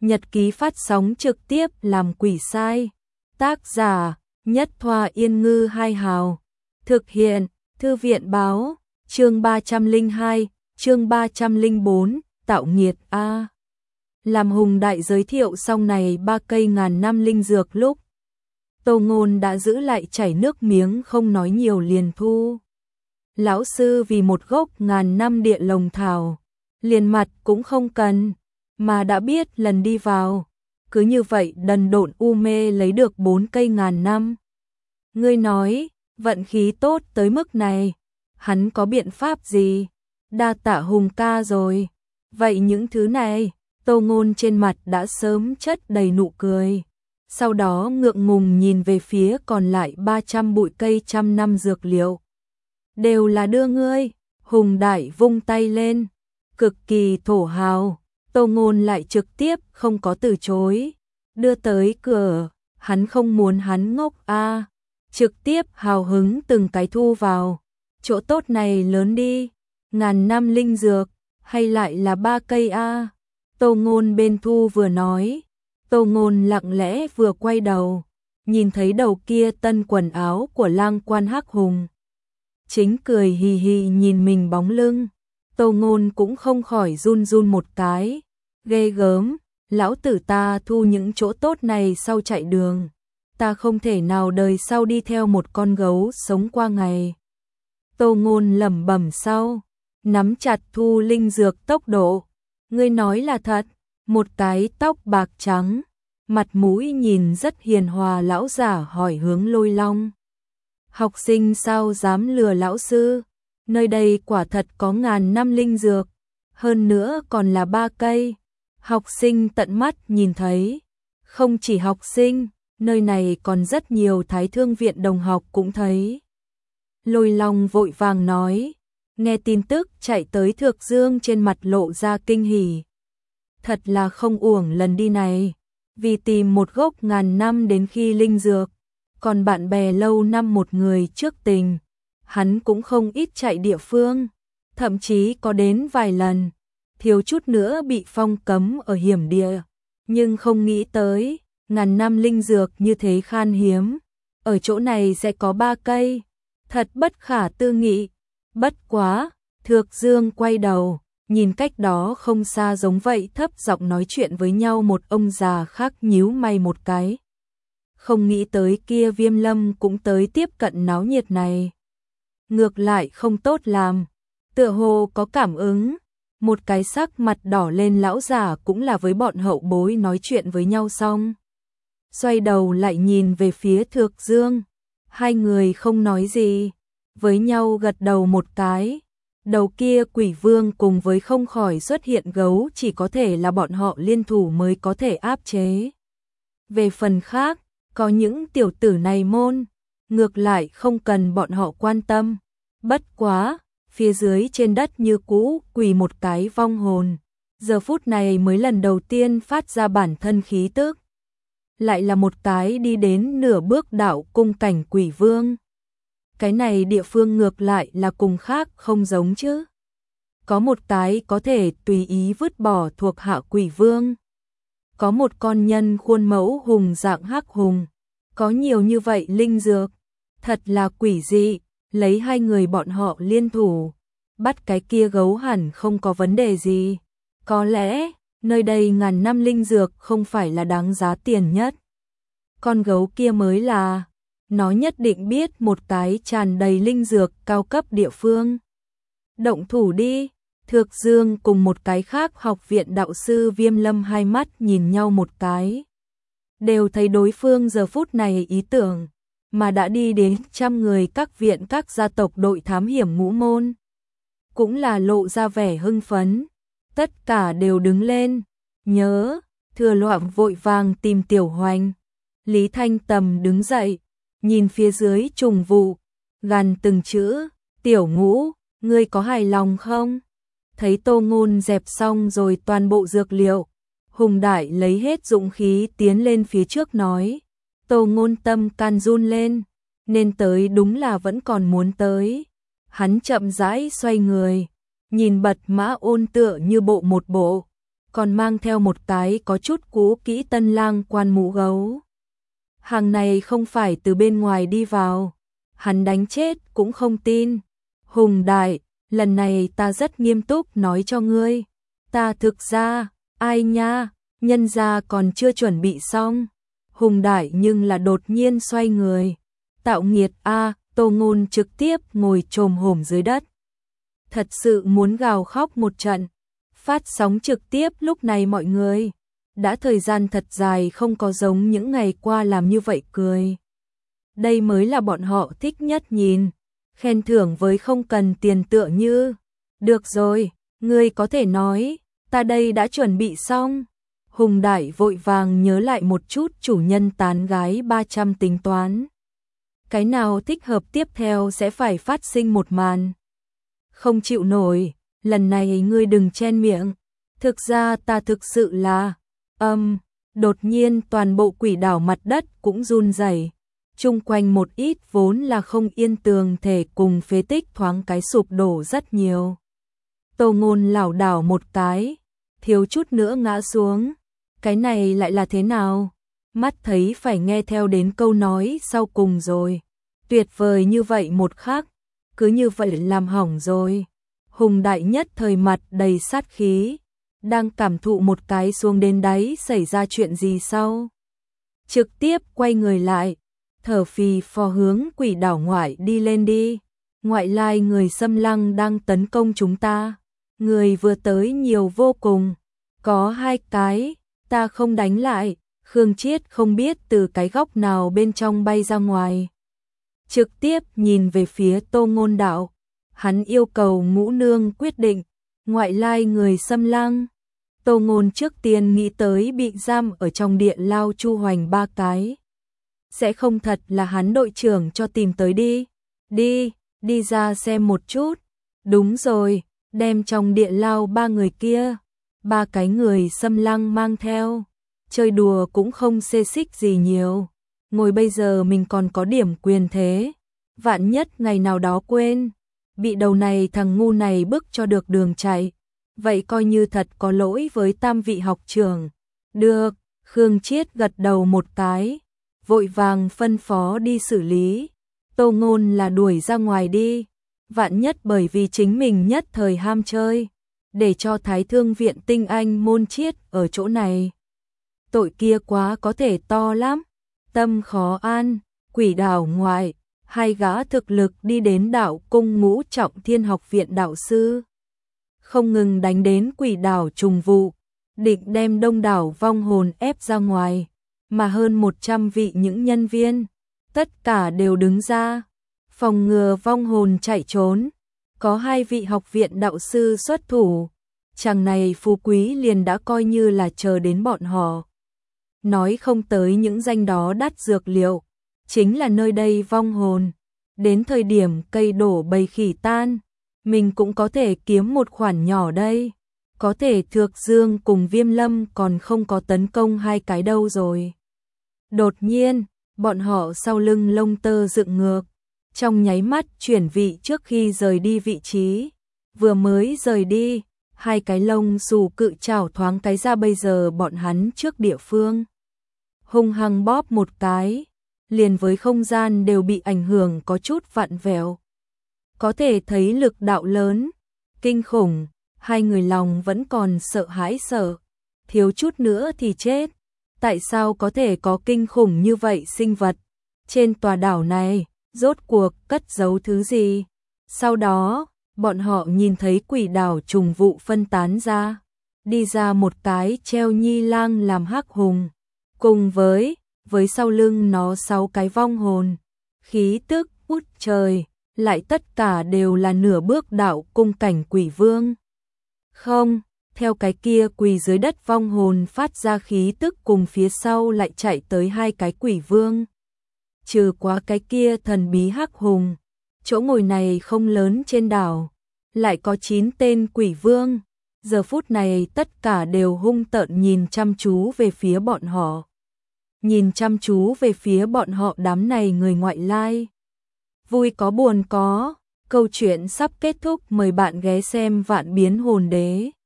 nhật ký phát sóng trực tiếp làm quỷ sai. Tác giả Nhất Thoa Yên Ngư Hai Hào. Thực hiện Thư viện Báo. Chương 302, chương 304, tạo nghiệt a. Làm Hùng Đại giới thiệu xong này 3 cây ngàn năm linh dược lúc Tô Ngôn đã giữ lại chảy nước miếng không nói nhiều liền thu. Lão sư vì một gốc ngàn năm địa lồng thảo, liền mặt cũng không cần, mà đã biết lần đi vào. Cứ như vậy đần độn u mê lấy được 4 cây ngàn năm. Ngươi nói, vận khí tốt tới mức này, hắn có biện pháp gì? Đa tạ Hùng ca rồi. Vậy những thứ này, Tô Ngôn trên mặt đã sớm chất đầy nụ cười. Sau đó ngượng ngùng nhìn về phía còn lại 300 bụi cây trăm năm dược liệu. Đều là đưa ngươi. Hùng Đại vung tay lên, cực kỳ thổ hào. Tô Ngôn lại trực tiếp không có từ chối, đưa tới cửa. Hắn không muốn hắn ngốc a, trực tiếp hào hứng từng cái thu vào. Chỗ tốt này lớn đi, ngàn năm linh dược, hay lại là 3 cây a? Tô Ngôn bên thu vừa nói. Tô Ngôn lặng lẽ vừa quay đầu, nhìn thấy đầu kia tân quần áo của lang quan Hắc Hùng. Chính cười hì hì nhìn mình bóng lưng. Tô Ngôn cũng không khỏi run run một cái. Ghê gớm, lão tử ta thu những chỗ tốt này sau chạy đường. Ta không thể nào đời sau đi theo một con gấu sống qua ngày. Tô Ngôn lẩm bẩm sau, nắm chặt thu linh dược tốc độ. Ngươi nói là thật? Một cái tóc bạc trắng, mặt mũi nhìn rất hiền hòa lão giả hỏi hướng Lôi Long. Học sinh sao dám lừa lão sư? Nơi đây quả thật có ngàn năm linh dược, hơn nữa còn là 3 cây. Học sinh tận mắt nhìn thấy. Không chỉ học sinh, nơi này còn rất nhiều Thái Thương viện đồng học cũng thấy. Lôi Long vội vàng nói, nghe tin tức chạy tới Thược Dương trên mặt lộ ra kinh hỉ. Thật là không uổng lần đi này, vì tìm một gốc ngàn năm đến khi linh dược, còn bạn bè lâu năm một người trước tình, hắn cũng không ít chạy địa phương, thậm chí có đến vài lần, thiếu chút nữa bị phong cấm ở hiểm địa, nhưng không nghĩ tới, ngàn năm linh dược như thế khan hiếm, ở chỗ này sẽ có 3 cây, thật bất khả tư nghị. Bất quá, Thược Dương quay đầu, nhìn cách đó không xa giống vậy thấp giọng nói chuyện với nhau một ông già khác nhíu mày một cái. Không nghĩ tới kia Viêm Lâm cũng tới tiếp cận náo nhiệt này. Ngược lại không tốt làm, tựa hồ có cảm ứng. Một cái sắc mặt đỏ lên lão già cũng là với bọn hậu bối nói chuyện với nhau xong. Xoay đầu lại nhìn về phía Thược Dương. Hai người không nói gì, với nhau gật đầu một cái. Đầu kia quỷ vương cùng với không khỏi xuất hiện gấu chỉ có thể là bọn họ liên thủ mới có thể áp chế. Về phần khác, có những tiểu tử này môn, ngược lại không cần bọn họ quan tâm. Bất quá, phía dưới trên đất như cũ quỳ một cái vong hồn. Giờ phút này mới lần đầu tiên phát ra bản thân khí tức. Lại là một cái đi đến nửa bước đạo cung cảnh quỷ vương. Cái này địa phương ngược lại là cùng khác không giống chứ. Có một cái có thể tùy ý vứt bỏ thuộc hạ quỷ vương. Có một con nhân khuôn mẫu hùng dạng Hắc Hùng. Có nhiều như vậy linh dược. Thật là quỷ dị, lấy hai người bọn họ liên thủ. Bắt cái kia gấu hẳn không có vấn đề gì. Có lẽ, nơi đây ngàn năm linh dược không phải là đáng giá tiền nhất. Con gấu kia mới là... Nó nhất định biết một cái tràn đầy linh dược cao cấp địa phương. Động thủ đi. Thược Dương cùng một cái khác học viện đạo sư Viêm Lâm hai mắt nhìn nhau một cái. Đều thấy đối phương giờ phút này ý tưởng, mà đã đi đến trăm người các viện các gia tộc đội thám hiểm ngũ môn. Cũng là lộ ra vẻ hưng phấn. Tất cả đều đứng lên. Nhớ, Thừa Loạn vội vàng tìm Tiểu Hoành. Lý Thanh Tầm đứng dậy. Nhìn phía dưới trùng vụ, gằn từng chữ, Tiểu Ngũ, ngươi có hài lòng không? Thấy Tô Ngôn dẹp xong rồi toàn bộ dược liệu, Hùng Đại lấy hết dũng khí tiến lên phía trước nói. Tô Ngôn tâm can run lên, nên tới đúng là vẫn còn muốn tới. Hắn chậm rãi xoay người, nhìn Bật Mã Ôn tựa như bộ một bộ, còn mang theo một cái có chút cũ kỹ tân lang quan mũ gấu. Hàng này không phải từ bên ngoài đi vào, hắn đánh chết cũng không tin. Hùng đại, lần này ta rất nghiêm túc nói cho ngươi, ta thực ra, ai nha, nhân gia còn chưa chuẩn bị xong. Hùng đại nhưng là đột nhiên xoay người. Tạo nghiệt a, Tô Ngôn trực tiếp ngồi chồm hổm dưới đất. Thật sự muốn gào khóc một trận. Phát sóng trực tiếp lúc này mọi người đã thời gian thật dài không có giống những ngày qua làm như vậy cười. Đây mới là bọn họ thích nhất nhìn. Khen thưởng với không cần tiền tựa như. Được rồi, ngươi có thể nói, ta đây đã chuẩn bị xong. Hùng đại vội vàng nhớ lại một chút chủ nhân tán gái 300 tính toán. Cái nào thích hợp tiếp theo sẽ phải phát sinh một màn. Không chịu nổi, lần này ngươi đừng chen miệng. Thực ra ta thực sự là, đột nhiên toàn bộ quỷ đảo mặt đất cũng run rẩy. Chung quanh một ít vốn là không yên tường thể cùng phế tích thoáng cái sụp đổ rất nhiều. Tô Ngôn lảo đảo một cái, thiếu chút nữa ngã xuống. Cái này lại là thế nào? Mắt thấy phải nghe theo đến câu nói sau cùng rồi. Tuyệt vời như vậy một khắc, cứ như vậy làm hỏng rồi. Hùng đại nhất thời mặt đầy sát khí, đang cảm thụ một cái xuống đến đáy xảy ra chuyện gì sau. Trực tiếp quay người lại, thở phì phò hướng quỷ đảo ngoại đi lên đi. Ngoại lai người xâm lăng đang tấn công chúng ta. Người vừa tới nhiều vô cùng, có 2 cái, ta không đánh lại. Khương Chiết không biết từ cái góc nào bên trong bay ra ngoài. Trực tiếp nhìn về phía Tô Ngôn đạo. Hắn yêu cầu Ngũ Nương quyết định. Ngoại lai người xâm lăng. Tô Ngôn trước tiên nghĩ tới bị giam ở trong địa lao Chu Hoành 3 cái. Sẽ không thật là hắn đội trưởng cho tìm tới đi. Đi ra xem một chút. Đúng rồi, đem trong địa lao 3 người kia. 3 cái người xâm lăng mang theo. Chơi đùa cũng không xê xích gì nhiều. Ngồi bây giờ mình còn có điểm quyền thế. Vạn nhất ngày nào đó quên. Bị đầu này thằng ngu này bức cho được đường chạy. Vậy coi như thật có lỗi với tam vị học trưởng. Được, Khương Chiết gật đầu một cái. Vội vàng phân phó đi xử lý. Tô Ngôn là đuổi ra ngoài đi. Vạn nhất bởi vì chính mình nhất thời ham chơi. Để cho Thái Thương viện tinh anh môn chiết ở chỗ này. Tội kia quá có thể to lắm. Tâm khó an, quỷ đảo ngoại. 2 gã thực lực đi đến đạo cung Ngũ Trọng Thiên học viện đạo sư. Không ngừng đánh đến quỷ đảo trùng vụ. Định đem đông đảo vong hồn ép ra ngoài. Mà hơn 100 vị những nhân viên. Tất cả đều đứng ra. Phòng ngừa vong hồn chạy trốn. Có 2 vị học viện đạo sư xuất thủ. Chàng này phú quý liền đã coi như là chờ đến bọn họ. Nói không tới những danh đó đắt dược liệu. Chính là nơi đây vong hồn. Đến thời điểm cây đổ bầy khỉ tan. Mình cũng có thể kiếm một khoản nhỏ đây. Có thể Thược Dương cùng Viêm Lâm còn không có tấn công 2 cái đâu rồi. Đột nhiên, bọn họ sau lưng lông tơ dựng ngược. Trong nháy mắt chuyển vị trước khi rời đi vị trí. Vừa mới rời đi, 2 cái lông xù cự chảo thoáng cái ra bây giờ bọn hắn trước địa phương. Hung hăng bóp một cái, liền với không gian đều bị ảnh hưởng có chút vặn vẹo. Có thể thấy lực đạo lớn, kinh khủng, 2 người lòng vẫn còn sợ hãi sợ. Thiếu chút nữa thì chết. Tại sao có thể có kinh khủng như vậy sinh vật? Trên tòa đảo này, rốt cuộc cất giấu thứ gì? Sau đó, bọn họ nhìn thấy quỷ đảo trùng vụ phân tán ra. Đi ra một cái treo nhi lang làm hắc hùng. Cùng với sau lưng nó 6 cái vong hồn. Khí tức út trời, lại tất cả đều là nửa bước đạo cung cảnh quỷ vương. Không, theo cái kia quỳ dưới đất vong hồn phát ra khí tức cùng phía sau lại chạy tới 2 cái quỷ vương. Trừ quá cái kia thần bí hắc hùng, chỗ ngồi này không lớn trên đảo, lại có 9 tên quỷ vương. Giờ phút này tất cả đều hung tợn nhìn chăm chú về phía bọn họ. Nhìn chăm chú về phía bọn họ đám này người ngoại lai. Vui có buồn có, câu chuyện sắp kết thúc, mời bạn ghé xem Vạn Biến Hồn Đế.